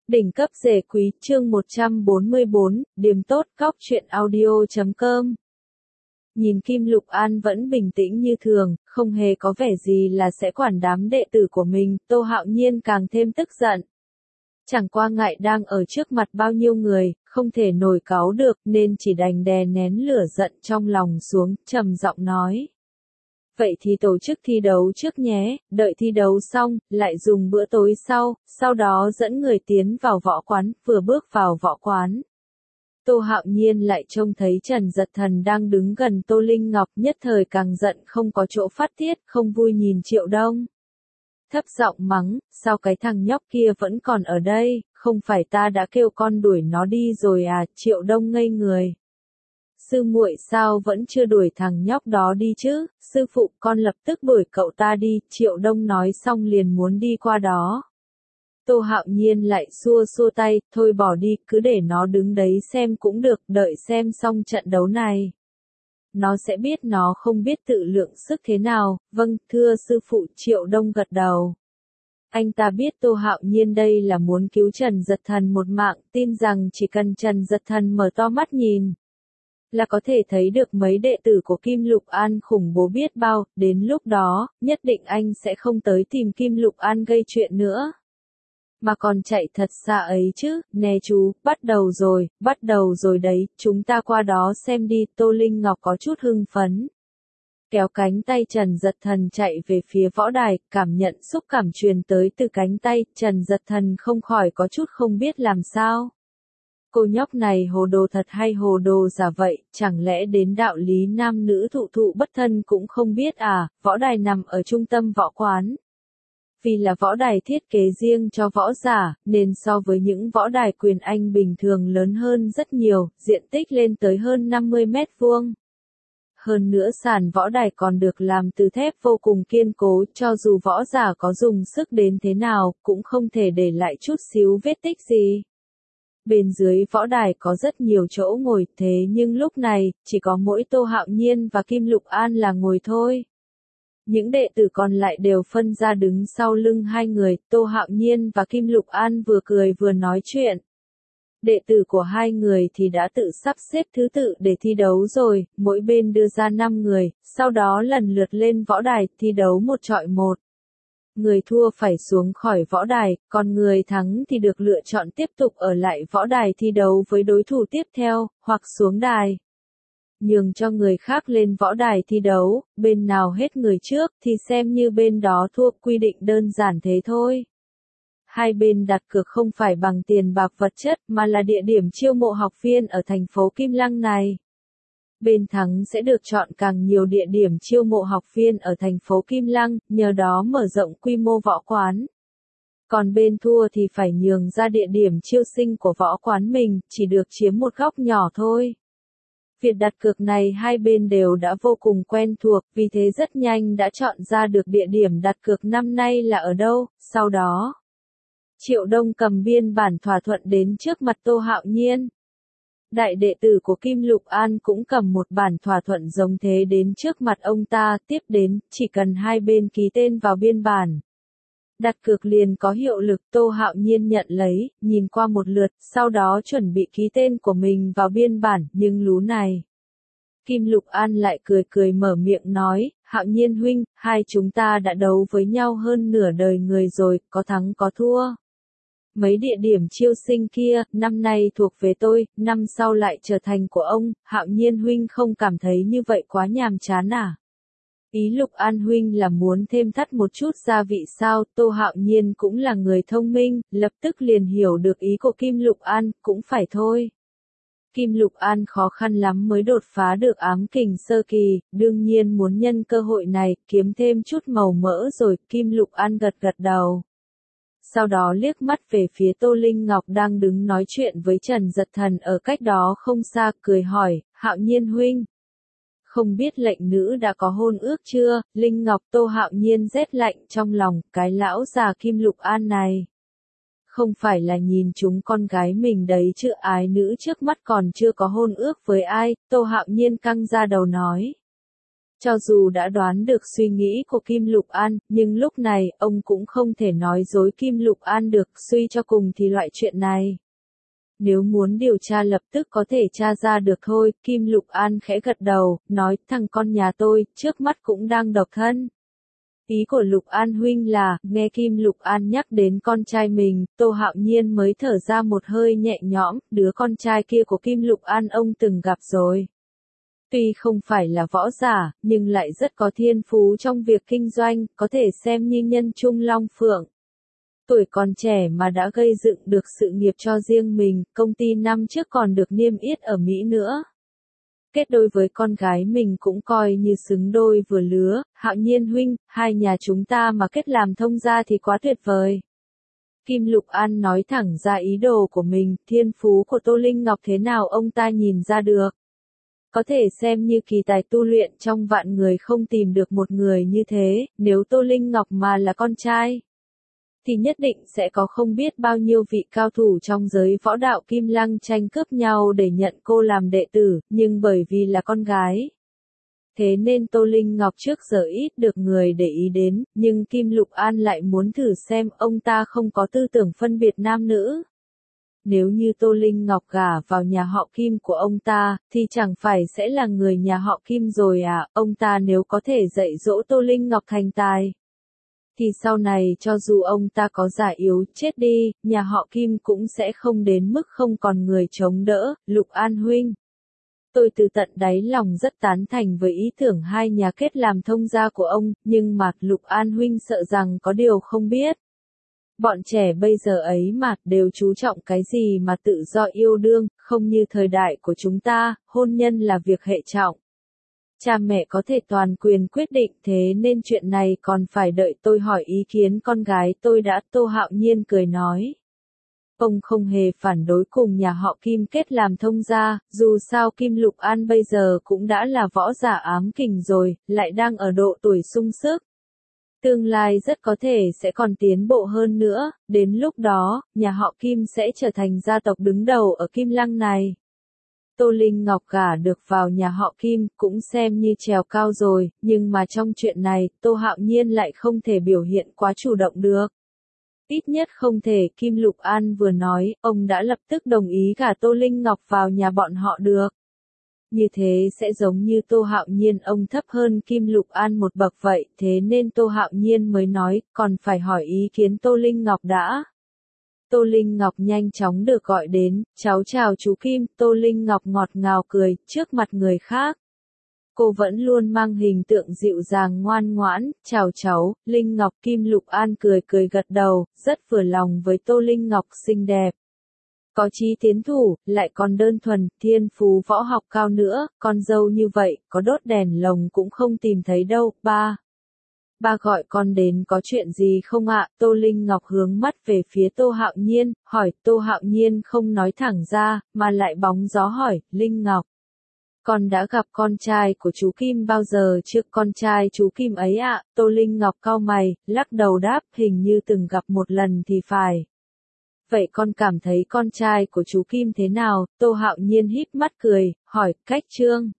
Đỉnh cấp rể quý, chương 144, điểm tốt, góc truyện audio.com. Nhìn Kim Lục An vẫn bình tĩnh như thường, không hề có vẻ gì là sẽ quản đám đệ tử của mình, Tô Hạo Nhiên càng thêm tức giận. Chẳng qua ngại đang ở trước mặt bao nhiêu người, không thể nổi cáu được nên chỉ đành đè nén lửa giận trong lòng xuống, trầm giọng nói. Vậy thì tổ chức thi đấu trước nhé, đợi thi đấu xong, lại dùng bữa tối sau đó dẫn người tiến vào võ quán, vừa bước vào võ quán. Tô Hạo Nhiên lại trông thấy Trần Dật Thần đang đứng gần Tô Linh Ngọc, nhất thời càng giận không có chỗ phát tiết, không vui nhìn Triệu Đông. Thấp giọng mắng, sao cái thằng nhóc kia vẫn còn ở đây, không phải ta đã kêu con đuổi nó đi rồi à, Triệu Đông ngây người. Sư muội sao vẫn chưa đuổi thằng nhóc đó đi chứ, sư phụ con lập tức đuổi cậu ta đi, Triệu Đông nói xong liền muốn đi qua đó. Tô Hạo Nhiên lại xua xua tay, thôi bỏ đi, cứ để nó đứng đấy xem cũng được, đợi xem xong trận đấu này. Nó sẽ biết nó không biết tự lượng sức thế nào, vâng, thưa sư phụ, Triệu Đông gật đầu. Anh ta biết Tô Hạo Nhiên đây là muốn cứu Trần Dật Thần một mạng, tin rằng chỉ cần Trần Dật Thần mở to mắt nhìn là có thể thấy được mấy đệ tử của Kim Lục An khủng bố biết bao, đến lúc đó, nhất định anh sẽ không tới tìm Kim Lục An gây chuyện nữa. Mà còn chạy thật xa ấy chứ, nè chú, bắt đầu rồi đấy, chúng ta qua đó xem đi, Tô Linh Ngọc có chút hưng phấn. Kéo cánh tay Trần Dật Thần chạy về phía võ đài, cảm nhận xúc cảm truyền tới từ cánh tay, Trần Dật Thần không khỏi có chút không biết làm sao. Cô nhóc này hồ đồ thật hay hồ đồ giả vậy, chẳng lẽ đến đạo lý nam nữ thụ thụ bất thân cũng không biết à, võ đài nằm ở trung tâm võ quán. Vì là võ đài thiết kế riêng cho võ giả, nên so với những võ đài quyền Anh bình thường lớn hơn rất nhiều, diện tích lên tới hơn 50 mét vuông. Hơn nữa sàn võ đài còn được làm từ thép vô cùng kiên cố, cho dù võ giả có dùng sức đến thế nào, cũng không thể để lại chút xíu vết tích gì. Bên dưới võ đài có rất nhiều chỗ ngồi, thế nhưng lúc này, chỉ có mỗi Tô Hạo Nhiên và Kim Lục An là ngồi thôi. Những đệ tử còn lại đều phân ra đứng sau lưng hai người, Tô Hạo Nhiên và Kim Lục An vừa cười vừa nói chuyện. Đệ tử của hai người thì đã tự sắp xếp thứ tự để thi đấu rồi, mỗi bên đưa ra 5 người, sau đó lần lượt lên võ đài, thi đấu một chọi một. Người thua phải xuống khỏi võ đài, còn người thắng thì được lựa chọn tiếp tục ở lại võ đài thi đấu với đối thủ tiếp theo, hoặc xuống đài. Nhường cho người khác lên võ đài thi đấu, bên nào hết người trước thì xem như bên đó thua, quy định đơn giản thế thôi. Hai bên đặt cược không phải bằng tiền bạc vật chất mà là địa điểm chiêu mộ học viên ở thành phố Kim Lăng này. Bên thắng sẽ được chọn càng nhiều địa điểm chiêu mộ học viên ở thành phố Kim Lăng, nhờ đó mở rộng quy mô võ quán. Còn bên thua thì phải nhường ra địa điểm chiêu sinh của võ quán mình, chỉ được chiếm một góc nhỏ thôi. Việc đặt cược này hai bên đều đã vô cùng quen thuộc, vì thế rất nhanh đã chọn ra được địa điểm đặt cược năm nay là ở đâu, sau đó. Triệu Đông cầm biên bản thỏa thuận đến trước mặt Tô Hạo Nhiên. Đại đệ tử của Kim Lục An cũng cầm một bản thỏa thuận giống thế đến trước mặt ông ta, tiếp đến, chỉ cần hai bên ký tên vào biên bản. Đặt cược liền có hiệu lực, Tô Hạo Nhiên nhận lấy, nhìn qua một lượt, sau đó chuẩn bị ký tên của mình vào biên bản, nhưng lú này. Kim Lục An lại cười cười mở miệng nói, Hạo Nhiên huynh, hai chúng ta đã đấu với nhau hơn nửa đời người rồi, có thắng có thua. Mấy địa điểm chiêu sinh kia, năm nay thuộc về tôi, năm sau lại trở thành của ông, Hạo Nhiên huynh không cảm thấy như vậy quá nhàm chán à? Ý Lục An huynh là muốn thêm thắt một chút gia vị sao, Tô Hạo Nhiên cũng là người thông minh, lập tức liền hiểu được ý của Kim Lục An, cũng phải thôi. Kim Lục An khó khăn lắm mới đột phá được ám kình sơ kỳ, đương nhiên muốn nhân cơ hội này, kiếm thêm chút màu mỡ rồi, Kim Lục An gật gật đầu. Sau đó liếc mắt về phía Tô Linh Ngọc đang đứng nói chuyện với Trần Dật Thần ở cách đó không xa, cười hỏi, Hạo Nhiên huynh. Không biết lệnh nữ đã có hôn ước chưa, Linh Ngọc Tô Hạo Nhiên rét lạnh trong lòng, cái lão già Kim Lục An này. Không phải là nhìn chúng con gái mình đấy chứ, ái nữ trước mắt còn chưa có hôn ước với ai, Tô Hạo Nhiên căng ra đầu nói. Cho dù đã đoán được suy nghĩ của Kim Lục An, nhưng lúc này, ông cũng không thể nói dối Kim Lục An được, suy cho cùng thì loại chuyện này. Nếu muốn điều tra lập tức có thể tra ra được thôi, Kim Lục An khẽ gật đầu, nói, thằng con nhà tôi, trước mắt cũng đang độc thân. Ý của Lục An huynh là, nghe Kim Lục An nhắc đến con trai mình, Tô Hạo Nhiên mới thở ra một hơi nhẹ nhõm, đứa con trai kia của Kim Lục An ông từng gặp rồi. Tuy không phải là võ giả, nhưng lại rất có thiên phú trong việc kinh doanh, có thể xem như nhân trung long phượng. Tuổi còn trẻ mà đã gây dựng được sự nghiệp cho riêng mình, công ty năm trước còn được niêm yết ở Mỹ nữa. Kết đôi với con gái mình cũng coi như xứng đôi vừa lứa, Hạo Nhiên huynh, hai nhà chúng ta mà kết làm thông gia thì quá tuyệt vời. Kim Lục An nói thẳng ra ý đồ của mình, thiên phú của Tô Linh Ngọc thế nào ông ta nhìn ra được. Có thể xem như kỳ tài tu luyện trong vạn người không tìm được một người như thế, nếu Tô Linh Ngọc mà là con trai, thì nhất định sẽ có không biết bao nhiêu vị cao thủ trong giới võ đạo Kim Lăng tranh cướp nhau để nhận cô làm đệ tử, nhưng bởi vì là con gái. Thế nên Tô Linh Ngọc trước giờ ít được người để ý đến, nhưng Kim Lục An lại muốn thử xem ông ta không có tư tưởng phân biệt nam nữ. Nếu như Tô Linh Ngọc gả vào nhà họ Kim của ông ta, thì chẳng phải sẽ là người nhà họ Kim rồi à, ông ta nếu có thể dạy dỗ Tô Linh Ngọc thành tài. Thì sau này cho dù ông ta có già yếu chết đi, nhà họ Kim cũng sẽ không đến mức không còn người chống đỡ, Lục An huynh. Tôi từ tận đáy lòng rất tán thành với ý tưởng hai nhà kết làm thông gia của ông, nhưng mà Lục An huynh sợ rằng có điều không biết. Bọn trẻ bây giờ ấy mà đều chú trọng cái gì mà tự do yêu đương, không như thời đại của chúng ta, hôn nhân là việc hệ trọng. Cha mẹ có thể toàn quyền quyết định thế nên chuyện này còn phải đợi tôi hỏi ý kiến con gái tôi đã, Tô Hạo Nhiên cười nói. Ông không hề phản đối cùng nhà họ Kim kết làm thông gia, dù sao Kim Lục An bây giờ cũng đã là võ giả ám kình rồi, lại đang ở độ tuổi sung sức. Tương lai rất có thể sẽ còn tiến bộ hơn nữa, đến lúc đó, nhà họ Kim sẽ trở thành gia tộc đứng đầu ở Kim Lăng này. Tô Linh Ngọc gả được vào nhà họ Kim cũng xem như trèo cao rồi, nhưng mà trong chuyện này, Tô Hạo Nhiên lại không thể biểu hiện quá chủ động được. Ít nhất không thể, Kim Lục An vừa nói, ông đã lập tức đồng ý gả Tô Linh Ngọc vào nhà bọn họ được. Như thế sẽ giống như Tô Hạo Nhiên ông thấp hơn Kim Lục An một bậc vậy, thế nên Tô Hạo Nhiên mới nói, còn phải hỏi ý kiến Tô Linh Ngọc đã. Tô Linh Ngọc nhanh chóng được gọi đến, cháu chào chú Kim, Tô Linh Ngọc ngọt ngào cười, trước mặt người khác. Cô vẫn luôn mang hình tượng dịu dàng ngoan ngoãn, chào cháu, Linh Ngọc. Kim Lục An cười cười gật đầu, rất vừa lòng với Tô Linh Ngọc xinh đẹp. Có chí tiến thủ, lại còn đơn thuần, thiên phú võ học cao nữa, con dâu như vậy, có đốt đèn lồng cũng không tìm thấy đâu, ba. Ba gọi con đến có chuyện gì không ạ? Tô Linh Ngọc hướng mắt về phía Tô Hạo Nhiên, hỏi, Tô Hạo Nhiên không nói thẳng ra, mà lại bóng gió hỏi, Linh Ngọc. Con đã gặp con trai của chú Kim bao giờ chưa? Con trai chú Kim ấy ạ? Tô Linh Ngọc cau mày, lắc đầu đáp, hình như từng gặp một lần thì phải. Vậy con cảm thấy con trai của chú Kim thế nào? Tô Hạo Nhiên híp mắt cười, hỏi, cách trương.